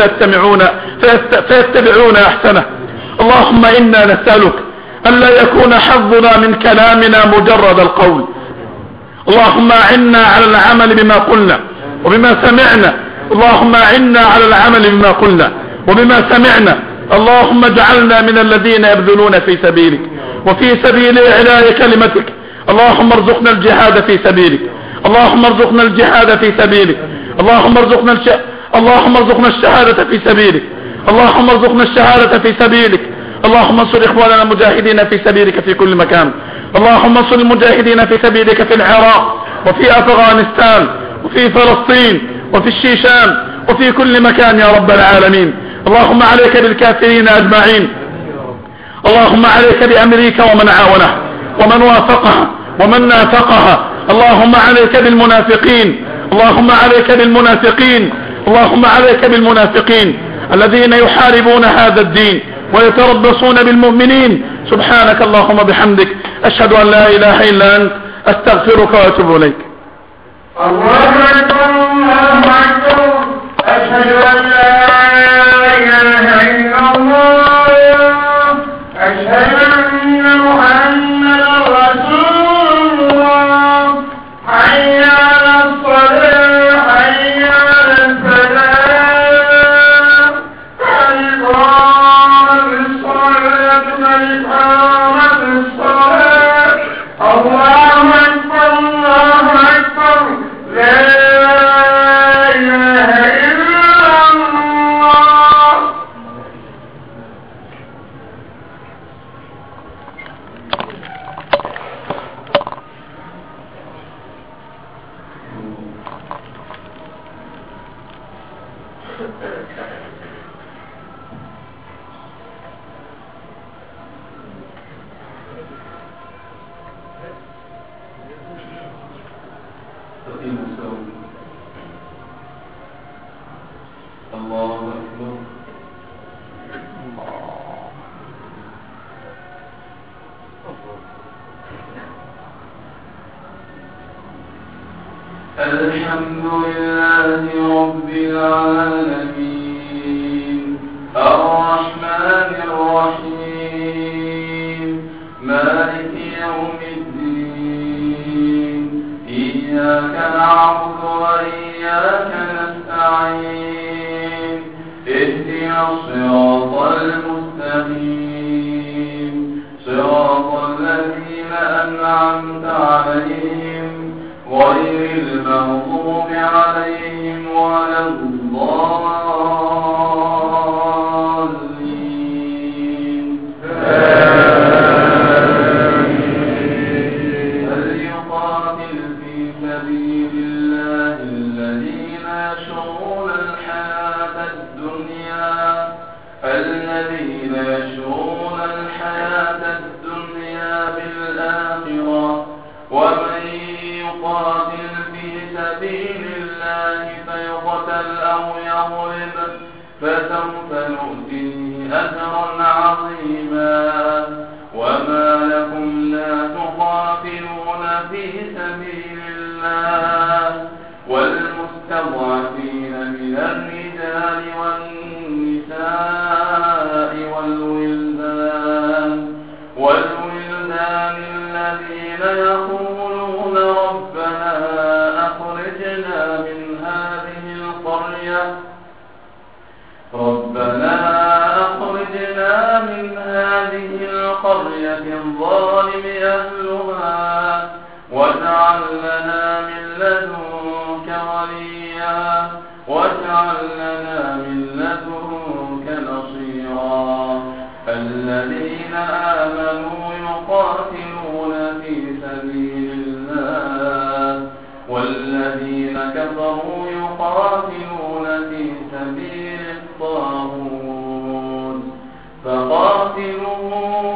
[SPEAKER 1] فيتبعون أحسنه. اللهم إنا نسألك ألا يكون حظنا من كلامنا مجرد القول. اللهم أعنا على العمل بما قلنا وبما سمعنا. اللهم أعنا على العمل بما قلنا وبما سمعنا. اللهم اجعلنا من الذين يبذلون في سبيلك وفي سبيل إعلاء كلمتك. اللهم ارزقنا الجهاد في سبيلك، اللهم ارزقنا الجهاد في سبيلك، اللهم ارزقنا الشهادة في سبيلك، اللهم ارزقنا الشهادة في سبيلك. اللهم انصر إخواننا المجاهدين في سبيلك في كل مكان. اللهم انصر المجاهدين في سبيلك في العراق وفي أفغانستان وفي فلسطين وفي الشيشان وفي كل مكان يا رب العالمين. اللهم عليك بالكافرين أجمعين. اللهم عليك بأمريكا ومن عاونها ومن وافقها ومن نافقها. اللهم عليك بالمنافقين، اللهم عليك بالمنافقين، اللهم عليك بالمنافقين الذين يحاربون هذا الدين ويتربصون بالمؤمنين. سبحانك اللهم بحمدك، أشهد أن لا إله إلا أنت، أستغفرك وأتوب إليك.
[SPEAKER 2] الله أكبر الله أكبر، أشهد أن لا إله إلا الله، أشهد أن محمدا رسول الله، حي على الصلاة حي على الفلاح، قد قامت الصلاة قد قامت الصلاة، الله أكبر الله أكبر، لا إله إلا الله. الله أكبر. الحمد لله رب العالمين، الرحمن الرحيم، مالك يوم الدين، إياك نعبد وإياك نستعين، اهدنا الصراط المستقيم، صراط الذين أنعمت عليهم غير المغضوب عليهم ولا الضالين. فليقاتل في سبيل الله الذين يشرون الحياة الدنيا بالآخرة، ومن يقاتل في سبيل الله فيقتل أو يغلب فسوف نؤتيه أجرا عظيما. وما لكم لا تقاتلون في سبيل الله والمستضعفين من الرجال والنساء والولدان الذين يقولون ربنا أخرجنا من هذه القرية الظالم أهلها واجعل لنا من لدنك وليا واجعل لنا من لدنك نصيرا. الذين آمنوا يقاتلون في سبيل الله والذين كفروا يقاتلون في سبيل الطاغوت فقاتلوا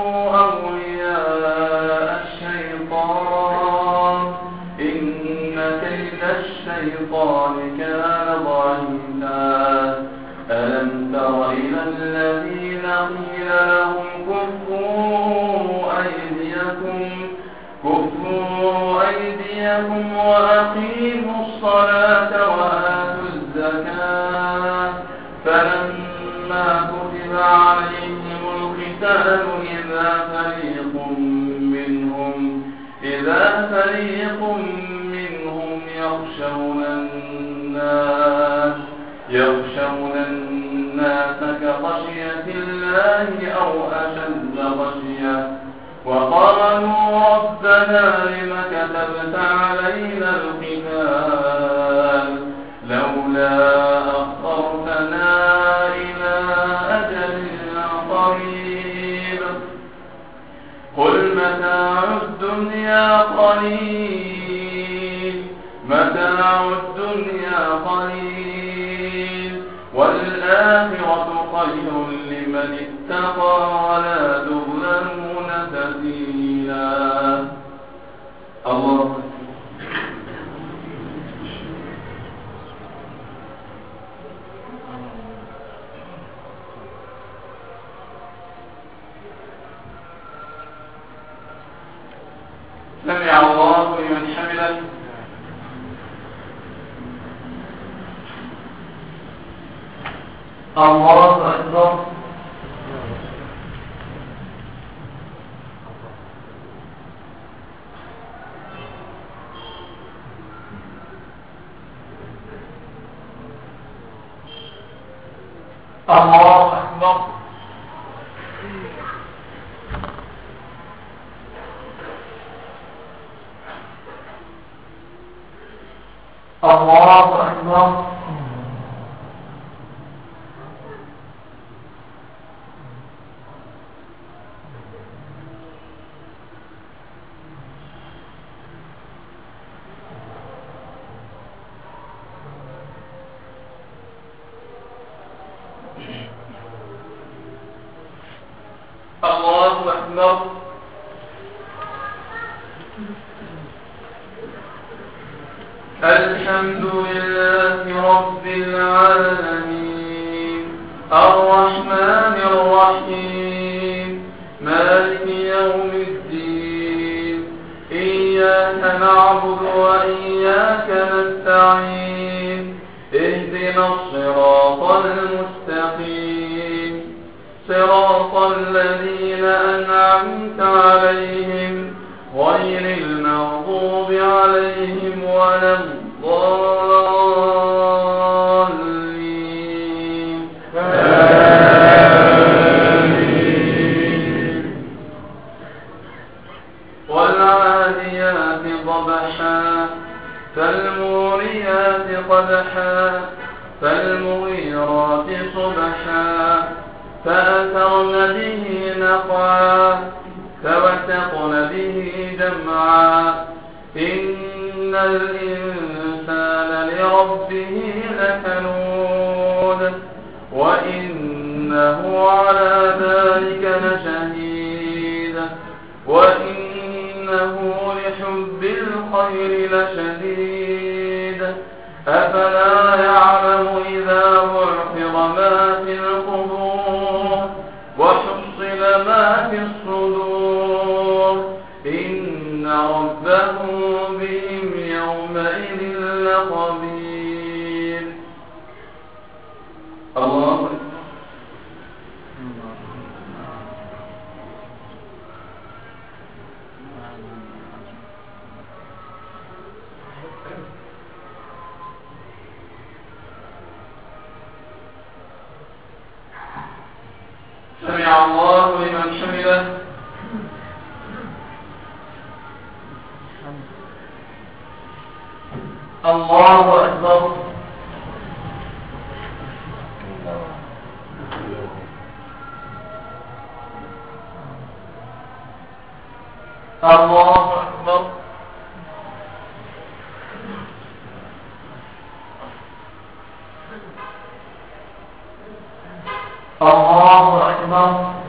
[SPEAKER 2] أولياء الشيطان إن كيد الشيطان كان ضعيفا. ألم تر إلى الذين قيل لهم كفوا أيديكم وأقيموا الصلاة وآتوا الزكاة فلما كتب عليهم القتال إذا فريق منهم يخشون الناس كخشية الله أو أشد خشية وقالوا ربنا لم كتبت علينا القتال لولا أخرتنا إلى أجل قريب قل متاع الدنيا قليل والآخرة خير لمن اتقى ولا تظلمون فتيلا. الله أكبر. الله أكبر. الله أكبر. الله أكبر. الحمد لله رب العالمين الرحمن الرحيم مالك يوم الدين إياك نعبد وإياك نستعين اهدنا الصراط المستقيم صراط الذين أنعمت عليهم غير المغضوب عليهم ولا الضالين. والعاديات ضبحا فالموريات قدحا فالمغيرات صبحا فأثرن به نقعا فوسطن به جمعا إن الإنسان لربه لكنود وإنه على ذلك لشهيد وإنه لحب الخير لشديد أفلا يعلم إذا بعثر ما في القبور وحصل ما في الصدور إن ربهم بهم يومئذ لخبير. الله أكبر. سمع الله لمن حمده. الله أكبر. الله أكبر. الله أكبر.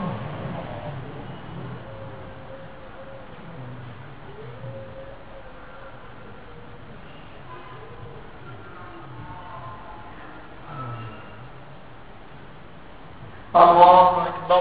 [SPEAKER 2] الله أكبر.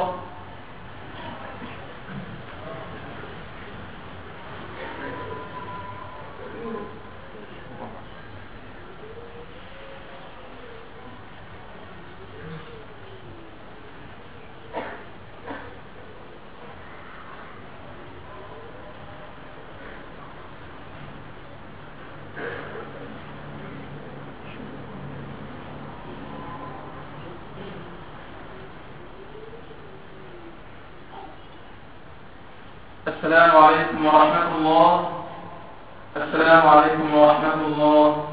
[SPEAKER 2] السلام عليكم ورحمة الله. السلام عليكم ورحمة الله.